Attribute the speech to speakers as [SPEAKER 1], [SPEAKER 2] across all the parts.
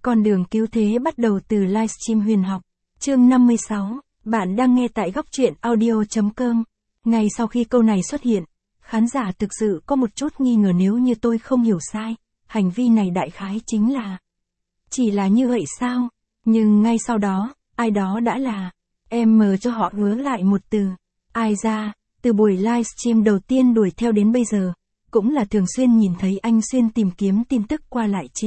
[SPEAKER 1] Con đường cứu thế bắt đầu từ livestream huyền học. Chương 56, bạn đang nghe tại góc truyện audio.com. Ngay sau khi câu này xuất hiện, khán giả thực sự có một chút nghi ngờ nếu như tôi không hiểu sai, hành vi này đại khái chính là... Chỉ là như vậy sao? Nhưng ngay sau đó, ai đó đã là... Em mở cho họ hứa lại một từ. Ai ra, từ buổi livestream đầu tiên đuổi theo đến bây giờ, cũng là thường xuyên nhìn thấy anh xuyên tìm kiếm tin tức qua lại chê.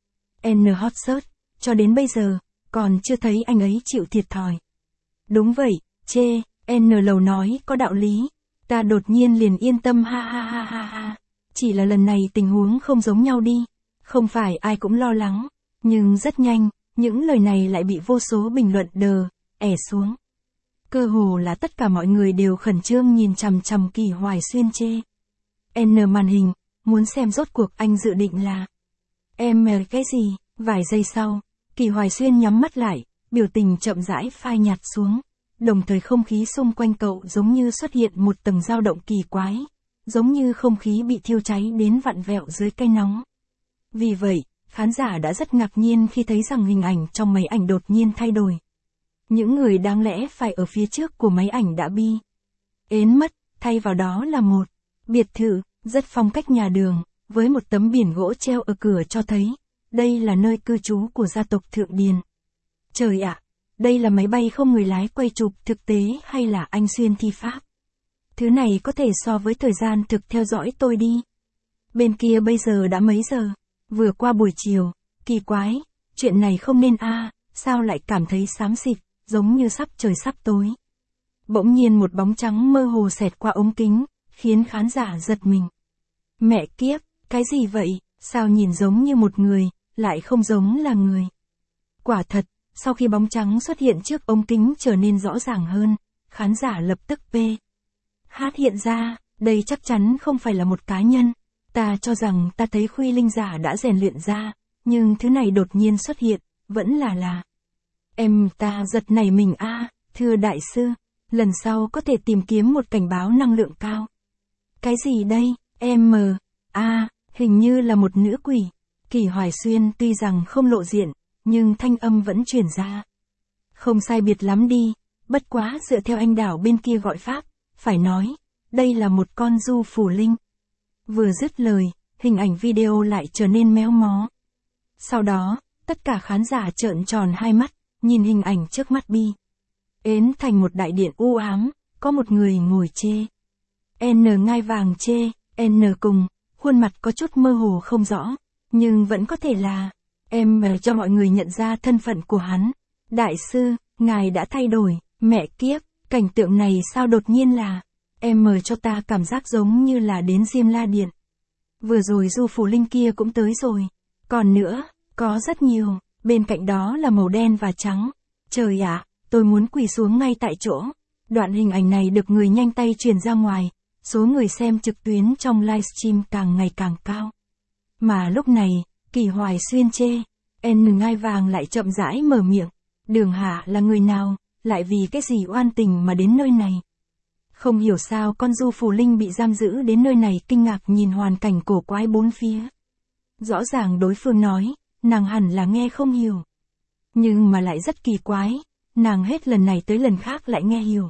[SPEAKER 1] N hot search, cho đến bây giờ, còn chưa thấy anh ấy chịu thiệt thòi. Đúng vậy, chê, N lầu nói có đạo lý, ta đột nhiên liền yên tâm ha ha ha ha ha. Chỉ là lần này tình huống không giống nhau đi, không phải ai cũng lo lắng, nhưng rất nhanh, những lời này lại bị vô số bình luận đờ, ẻ xuống. Cơ hồ là tất cả mọi người đều khẩn trương nhìn chằm chằm Kỳ Hoài Xuyên chê. N màn hình, muốn xem rốt cuộc anh dự định là... Em cái gì? Vài giây sau, Kỳ Hoài Xuyên nhắm mắt lại, biểu tình chậm rãi phai nhạt xuống, đồng thời không khí xung quanh cậu giống như xuất hiện một tầng dao động kỳ quái, giống như không khí bị thiêu cháy đến vặn vẹo dưới cây nóng. Vì vậy, khán giả đã rất ngạc nhiên khi thấy rằng hình ảnh trong máy ảnh đột nhiên thay đổi. Những người đáng lẽ phải ở phía trước của máy ảnh đã bi ến mất, thay vào đó là một biệt thự, rất phong cách nhà đường, với một tấm biển gỗ treo ở cửa cho thấy, đây là nơi cư trú của gia tộc Thượng Điền. Trời ạ, đây là máy bay không người lái quay chụp thực tế hay là anh Xuyên thi pháp? Thứ này có thể so với thời gian thực theo dõi tôi đi. Bên kia bây giờ đã mấy giờ? Vừa qua buổi chiều, kỳ quái, chuyện này không nên sao lại cảm thấy xám xịt, giống như sắp trời sắp tối. Bỗng nhiên một bóng trắng mơ hồ xẹt qua ống kính, khiến khán giả giật mình. Mẹ kiếp, cái gì vậy, sao nhìn giống như một người, lại không giống là người. Quả thật, sau khi bóng trắng xuất hiện trước ống kính trở nên rõ ràng hơn, khán giả lập tức hiện ra, đây chắc chắn không phải là một cá nhân. Ta cho rằng ta thấy Khuy Linh giả đã rèn luyện ra, nhưng thứ này đột nhiên xuất hiện, vẫn là... Ta giật nảy mình thưa đại sư, lần sau có thể tìm kiếm một cảnh báo năng lượng cao. Cái gì đây, hình như là một nữ quỷ. Kỳ Hoài Xuyên tuy rằng không lộ diện, nhưng thanh âm vẫn truyền ra. Không sai biệt lắm đi, bất quá dựa theo anh đảo bên kia gọi pháp, phải nói, đây là một con du phù linh. Vừa dứt lời, hình ảnh video lại trở nên méo mó. Sau đó, tất cả khán giả trợn tròn hai mắt, nhìn hình ảnh trước mắt bi ến thành một đại điện u ám, có một người ngồi chê. N ngai vàng chê, N cùng, khuôn mặt có chút mơ hồ không rõ, nhưng vẫn có thể là, cho mọi người nhận ra thân phận của hắn. Đại sư, ngài đã thay đổi, mẹ kiếp, cảnh tượng này sao đột nhiên là, cho ta cảm giác giống như là đến Diêm La Điện. Vừa rồi du phù linh kia cũng tới rồi, còn nữa, có rất nhiều, bên cạnh đó là màu đen và trắng. Trời ạ, tôi muốn quỳ xuống ngay tại chỗ. Đoạn hình ảnh này được người nhanh tay truyền ra ngoài, số người xem trực tuyến trong livestream càng ngày càng cao. Mà lúc này, Kỳ Hoài Xuyên chê, N ngai vàng lại chậm rãi mở miệng. Đường Hạ là người nào, lại vì cái gì oan tình mà đến nơi này? Không hiểu sao con du phù linh bị giam giữ đến nơi này kinh ngạc nhìn hoàn cảnh cổ quái bốn phía. Rõ ràng đối phương nói, nàng hẳn là nghe không hiểu. Nhưng mà lại rất kỳ quái, nàng hết lần này tới lần khác lại nghe hiểu.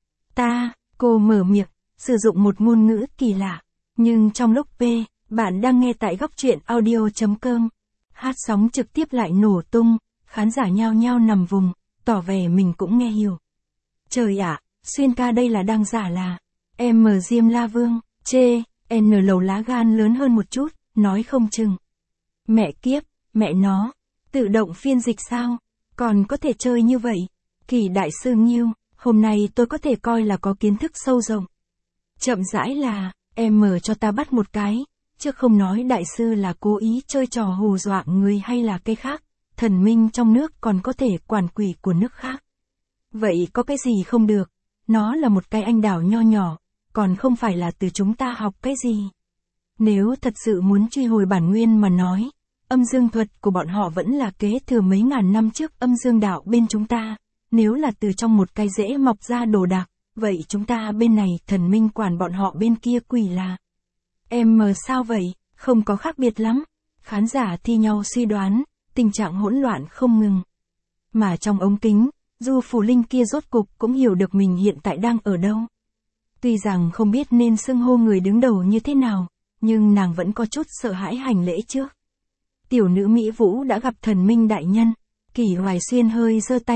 [SPEAKER 1] Cô mở miệng, sử dụng một ngôn ngữ kỳ lạ. Nhưng trong lúc bạn đang nghe tại góc truyện audio.com, hát sóng trực tiếp lại nổ tung, khán giả nhao nhao nằm vùng, tỏ vẻ mình cũng nghe hiểu. Trời ạ, Xuyên ca đây là đang giả là, Diêm La Vương, chê, N lầu lá gan lớn hơn một chút, nói không chừng. Mẹ kiếp, mẹ nó, tự động phiên dịch sao, còn có thể chơi như vậy. Kỳ đại sư Nghiêu, hôm nay tôi có thể coi là có kiến thức sâu rộng. Chậm rãi là, cho ta bắt một cái, chứ không nói đại sư là cố ý chơi trò hù dọa người hay là cái khác, thần minh trong nước còn có thể quản quỷ của nước khác. Vậy có cái gì không được, nó là một cái anh đảo nho nhỏ, còn không phải là từ chúng ta học cái gì. Nếu thật sự muốn truy hồi bản nguyên mà nói, âm dương thuật của bọn họ vẫn là kế thừa mấy ngàn năm trước âm dương đạo bên chúng ta. Nếu là từ trong một cái rễ mọc ra đồ đạc, vậy chúng ta bên này thần minh quản bọn họ bên kia quỷ là. Sao vậy, không có khác biệt lắm. Khán giả thi nhau suy đoán, tình trạng hỗn loạn không ngừng. Mà trong ống kính, Du Phù Linh kia rốt cục cũng hiểu được mình hiện tại đang ở đâu. Tuy rằng không biết nên xưng hô người đứng đầu như thế nào, nhưng nàng vẫn có chút sợ hãi hành lễ trước. Tiểu nữ Mỹ Vũ đã gặp thần minh đại nhân, Kỷ Hoài Xuyên hơi giơ tay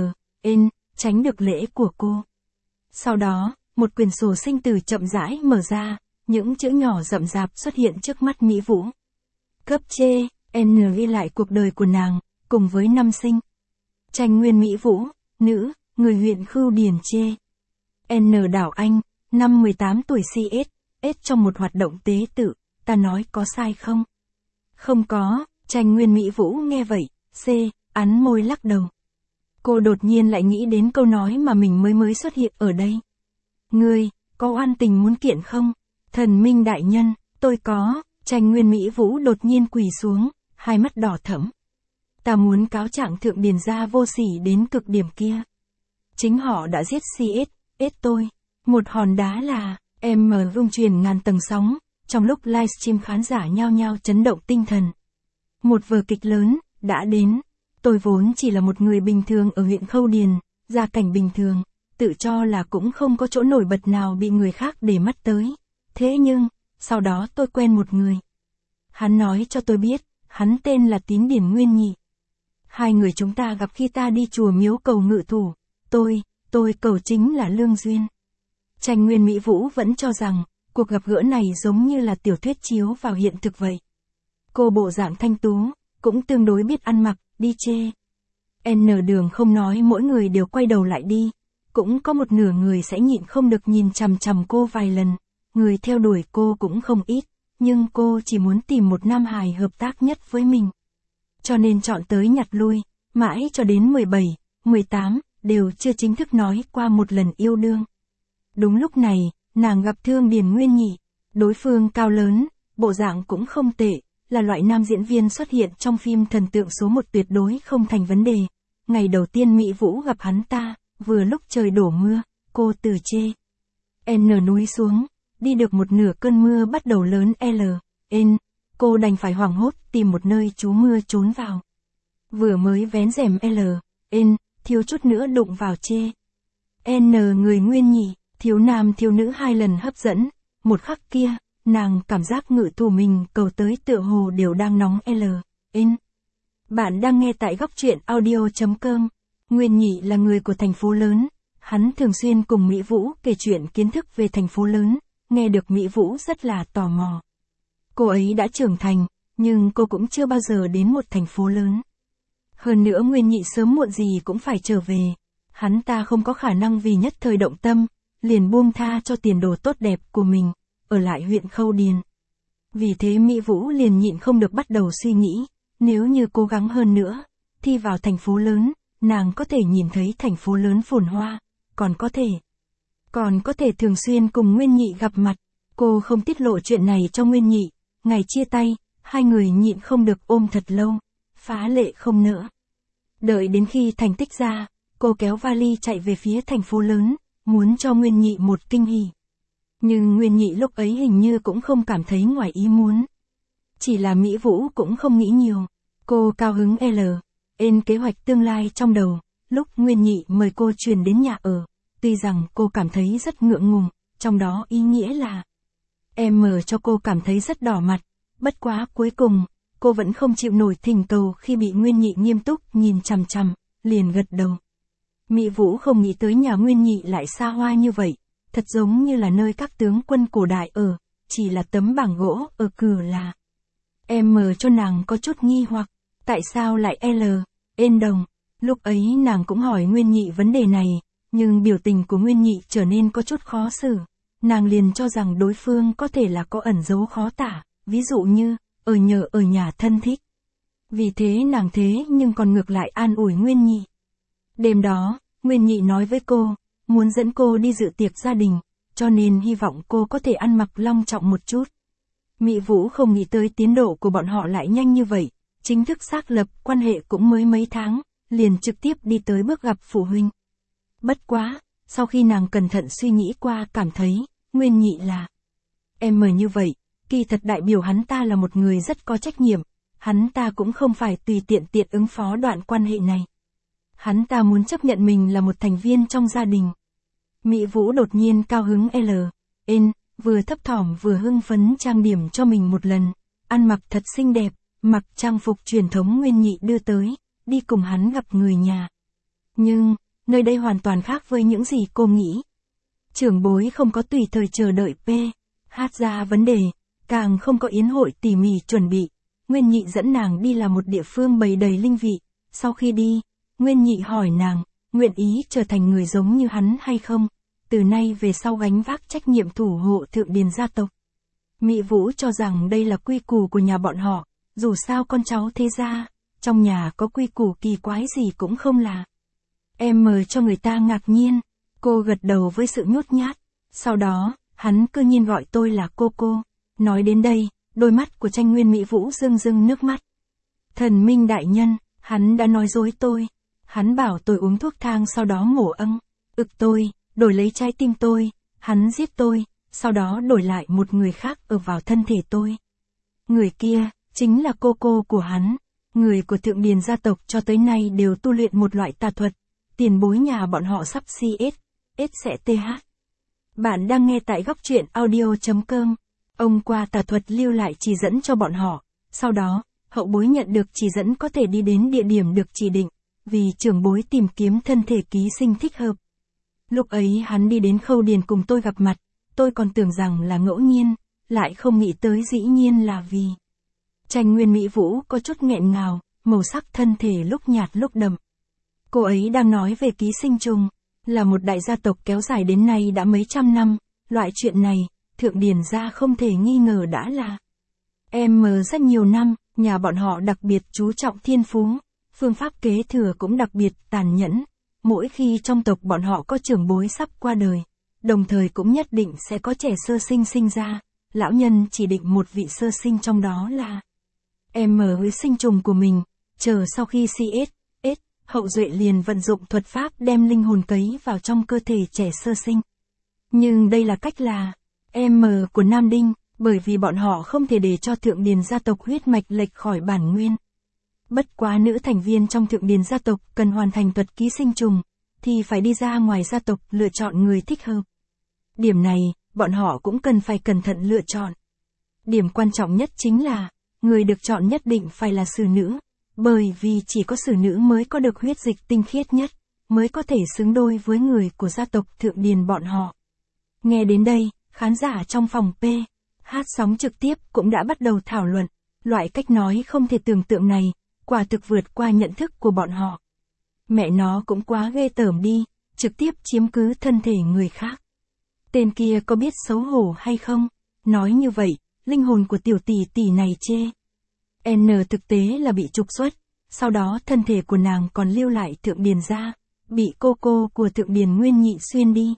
[SPEAKER 1] tránh được lễ của cô. Sau đó, một quyển sổ sinh tử chậm rãi mở ra, những chữ nhỏ rậm rạp xuất hiện trước mắt Mỹ Vũ. Cấp chê, ghi lại cuộc đời của nàng, cùng với năm sinh. Tranh nguyên Mỹ Vũ, nữ, người huyện Khưu Điền chê. Đảo Anh, năm 18 tuổi CS trong một hoạt động tế tự, ta nói có sai không? Không có, tranh nguyên Mỹ Vũ nghe vậy, ắn môi lắc đầu. Cô đột nhiên lại nghĩ đến câu nói mà mình mới xuất hiện ở đây. Ngươi, có oan tình muốn kiện không? Thần minh đại nhân, tôi có, tranh nguyên Mỹ Vũ đột nhiên quỳ xuống, hai mắt đỏ thẫm. Ta muốn cáo trạng thượng điền gia vô sỉ đến cực điểm kia. Chính họ đã giết CS tôi. Một hòn đá là, vung truyền ngàn tầng sóng, trong lúc livestream khán giả nhao nhao chấn động tinh thần. Một vở kịch lớn, đã đến. Tôi vốn chỉ là một người bình thường ở huyện Khâu Điền, gia cảnh bình thường, tự cho là cũng không có chỗ nổi bật nào bị người khác để mắt tới. Thế nhưng, sau đó tôi quen một người. Hắn nói cho tôi biết, hắn tên là Tín Điển Nguyên Nhị. Hai người chúng ta gặp khi ta đi chùa miếu cầu ngự thủ, tôi cầu chính là lương duyên. Tranh nguyên Mỹ Vũ vẫn cho rằng, cuộc gặp gỡ này giống như là tiểu thuyết chiếu vào hiện thực vậy. Cô bộ dạng thanh tú, cũng tương đối biết ăn mặc, đi chê. Đường không nói mỗi người đều quay đầu lại đi, cũng có một nửa người sẽ nhịn không được nhìn chằm chằm cô vài lần, người theo đuổi cô cũng không ít, nhưng cô chỉ muốn tìm một nam hài hợp tác nhất với mình. Cho nên chọn tới nhặt lui, mãi cho đến 17, 18, đều chưa chính thức nói qua một lần yêu đương. Đúng lúc này, nàng gặp Thương Điền Nguyên Nhị, đối phương cao lớn, bộ dạng cũng không tệ, là loại nam diễn viên xuất hiện trong phim thần tượng số 1 tuyệt đối không thành vấn đề. Ngày đầu tiên Mỹ Vũ gặp hắn ta, vừa lúc trời đổ mưa, cô từ chê núi xuống, đi được một nửa cơn mưa bắt đầu lớn cô đành phải hoảng hốt tìm một nơi trú mưa trốn vào. Vừa mới vén rèm thiếu chút nữa đụng vào chê người Nguyên Nhị, thiếu nam thiếu nữ hai lần hấp dẫn, một khắc kia, nàng cảm giác ngự thủ mình cầu tới tựa hồ đều đang nóng Bạn đang nghe tại góc truyện audio.com. Nguyên Nhị là người của thành phố lớn, hắn thường xuyên cùng Mỹ Vũ kể chuyện kiến thức về thành phố lớn, nghe được Mỹ Vũ rất là tò mò. Cô ấy đã trưởng thành, nhưng cô cũng chưa bao giờ đến một thành phố lớn. Hơn nữa Nguyên Nhị sớm muộn gì cũng phải trở về, hắn ta không có khả năng vì nhất thời động tâm, liền buông tha cho tiền đồ tốt đẹp của mình, ở lại huyện Khâu Điền. Vì thế Mỹ Vũ liền nhịn không được bắt đầu suy nghĩ, nếu như cố gắng hơn nữa, thi vào thành phố lớn, nàng có thể nhìn thấy thành phố lớn phồn hoa, còn có thể thường xuyên cùng Nguyên Nhị gặp mặt. Cô không tiết lộ chuyện này cho Nguyên Nhị, ngày chia tay, hai người nhịn không được ôm thật lâu, phá lệ không nỡ. Đợi đến khi thành tích ra, cô kéo vali chạy về phía thành phố lớn, muốn cho Nguyên Nhị một kinh hỉ. Nhưng Nguyên Nhị lúc ấy hình như cũng không cảm thấy ngoài ý muốn. Chỉ là Mỹ Vũ cũng không nghĩ nhiều, cô cao hứng kế hoạch tương lai trong đầu, lúc Nguyên Nhị mời cô chuyển đến nhà ở, tuy rằng cô cảm thấy rất ngượng ngùng, trong đó ý nghĩa là cho cô cảm thấy rất đỏ mặt, bất quá cuối cùng, cô vẫn không chịu nổi thỉnh cầu khi bị Nguyên Nhị nghiêm túc nhìn chằm chằm, liền gật đầu. Mỹ Vũ không nghĩ tới nhà Nguyên Nhị lại xa hoa như vậy, thật giống như là nơi các tướng quân cổ đại ở, chỉ là tấm bảng gỗ ở cửa là. Cho nàng có chút nghi hoặc, tại sao lại đồng. Lúc ấy nàng cũng hỏi Nguyên Nhị vấn đề này, nhưng biểu tình của Nguyên Nhị trở nên có chút khó xử. Nàng liền cho rằng đối phương có thể là có ẩn dấu khó tả, ví dụ như, ở nhà thân thích. Vì thế nàng nhưng còn ngược lại an ủi Nguyên Nhị. Đêm đó, Nguyên Nhị nói với cô, muốn dẫn cô đi dự tiệc gia đình, cho nên hy vọng cô có thể ăn mặc long trọng một chút. Mỹ Vũ không nghĩ tới tiến độ của bọn họ lại nhanh như vậy, chính thức xác lập quan hệ cũng mới mấy tháng, liền trực tiếp đi tới bước gặp phụ huynh. Bất quá, sau khi nàng cẩn thận suy nghĩ qua cảm thấy, Nguyên Nhị là như vậy, kỳ thật đại biểu hắn ta là một người rất có trách nhiệm, hắn ta cũng không phải tùy tiện ứng phó đoạn quan hệ này. Hắn ta muốn chấp nhận mình là một thành viên trong gia đình. Mỹ Vũ đột nhiên cao hứng vừa thấp thỏm vừa hưng phấn trang điểm cho mình một lần, ăn mặc thật xinh đẹp, mặc trang phục truyền thống Nguyên Nhị đưa tới, đi cùng hắn gặp người nhà. Nhưng, nơi đây hoàn toàn khác với những gì cô nghĩ. Trưởng bối không có tùy thời chờ đợi hát ra vấn đề, càng không có yến hội tỉ mỉ chuẩn bị. Nguyên Nhị dẫn nàng đi là một địa phương bày đầy linh vị. Sau khi đi, Nguyên Nhị hỏi nàng, nguyện ý trở thành người giống như hắn hay không, từ nay về sau gánh vác trách nhiệm thủ hộ Thượng Điền gia tộc. Mỹ Vũ cho rằng đây là quy củ của nhà bọn họ, dù sao con cháu thế gia, trong nhà có quy củ kỳ quái gì cũng không là. Cho người ta ngạc nhiên, cô gật đầu với sự nhút nhát, sau đó, hắn cư nhiên gọi tôi là cô. Nói đến đây, đôi mắt của Tranh Nguyên Mỹ Vũ rưng nước mắt. Thần minh đại nhân, hắn đã nói dối tôi. Hắn bảo tôi uống thuốc thang sau đó mổ tôi, đổi lấy trái tim tôi, hắn giết tôi, sau đó đổi lại một người khác ở vào thân thể tôi. Người kia, chính là cô của hắn. Người của Thượng Điền gia tộc cho tới nay đều tu luyện một loại tà thuật. Tiền bối nhà bọn họ sắp sẽ Bạn đang nghe tại góc truyện audio.com. Ông qua tà thuật lưu lại chỉ dẫn cho bọn họ. Sau đó, hậu bối nhận được chỉ dẫn có thể đi đến địa điểm được chỉ định, vì trưởng bối tìm kiếm thân thể ký sinh thích hợp. Lúc ấy hắn đi đến Khâu Điền cùng tôi gặp mặt, tôi còn tưởng rằng là ngẫu nhiên, lại không nghĩ tới dĩ nhiên là vì. Tranh Nguyên Mỹ Vũ có chút nghẹn ngào, màu sắc thân thể lúc nhạt lúc đậm. Cô ấy đang nói về ký sinh trùng, là một đại gia tộc kéo dài đến nay đã mấy trăm năm, loại chuyện này, Thượng Điền gia không thể nghi ngờ đã là. Rất nhiều năm, nhà bọn họ đặc biệt chú trọng thiên phú, phương pháp kế thừa cũng đặc biệt tàn nhẫn. Mỗi khi trong tộc bọn họ có trưởng bối sắp qua đời, đồng thời cũng nhất định sẽ có trẻ sơ sinh sinh ra, lão nhân chỉ định một vị sơ sinh trong đó là với sinh trùng của mình, chờ sau khi hậu duệ liền vận dụng thuật pháp đem linh hồn cấy vào trong cơ thể trẻ sơ sinh. Nhưng đây là cách là của Nam Đinh, bởi vì bọn họ không thể để cho Thượng Điền gia tộc huyết mạch lệch khỏi bản nguyên. Bất quá nữ thành viên trong Thượng Điền gia tộc cần hoàn thành thuật ký sinh trùng, thì phải đi ra ngoài gia tộc lựa chọn người thích hợp. Điểm này, bọn họ cũng cần phải cẩn thận lựa chọn. Điểm quan trọng nhất chính là, người được chọn nhất định phải là xử nữ, bởi vì chỉ có xử nữ mới có được huyết dịch tinh khiết nhất, mới có thể xứng đôi với người của gia tộc Thượng Điền bọn họ. Nghe đến đây, khán giả trong phòng hát sóng trực tiếp cũng đã bắt đầu thảo luận, loại cách nói không thể tưởng tượng này, quả thực vượt qua nhận thức của bọn họ. Mẹ nó cũng quá ghê tởm đi, trực tiếp chiếm cứ thân thể người khác. Tên kia có biết xấu hổ hay không? Nói như vậy, linh hồn của tiểu tỷ tỷ này chê. Thực tế là bị trục xuất, sau đó thân thể của nàng còn lưu lại Thượng Điền gia, bị cô của Thượng Điền Nguyên Nhị xuyên đi.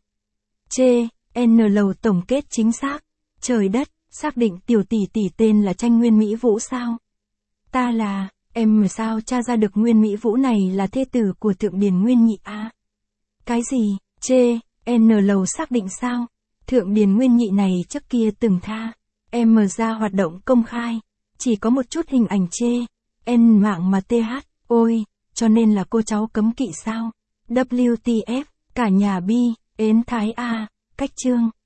[SPEAKER 1] Lầu tổng kết chính xác. Trời đất, xác định tiểu tỷ tỷ tên là Tranh Nguyên Mỹ Vũ sao? Ta là, sao tra ra được Nguyên Mỹ Vũ này là thê tử của Thượng Điền Nguyên Nhị a? Cái gì? Lầu xác định sao? Thượng Điền Nguyên Nhị này trước kia từng tha ra hoạt động công khai, chỉ có một chút hình ảnh mạng mà ôi, cho nên là cô cháu cấm kỵ sao? WTF, cả nhà bi, ến thái a, cách chương.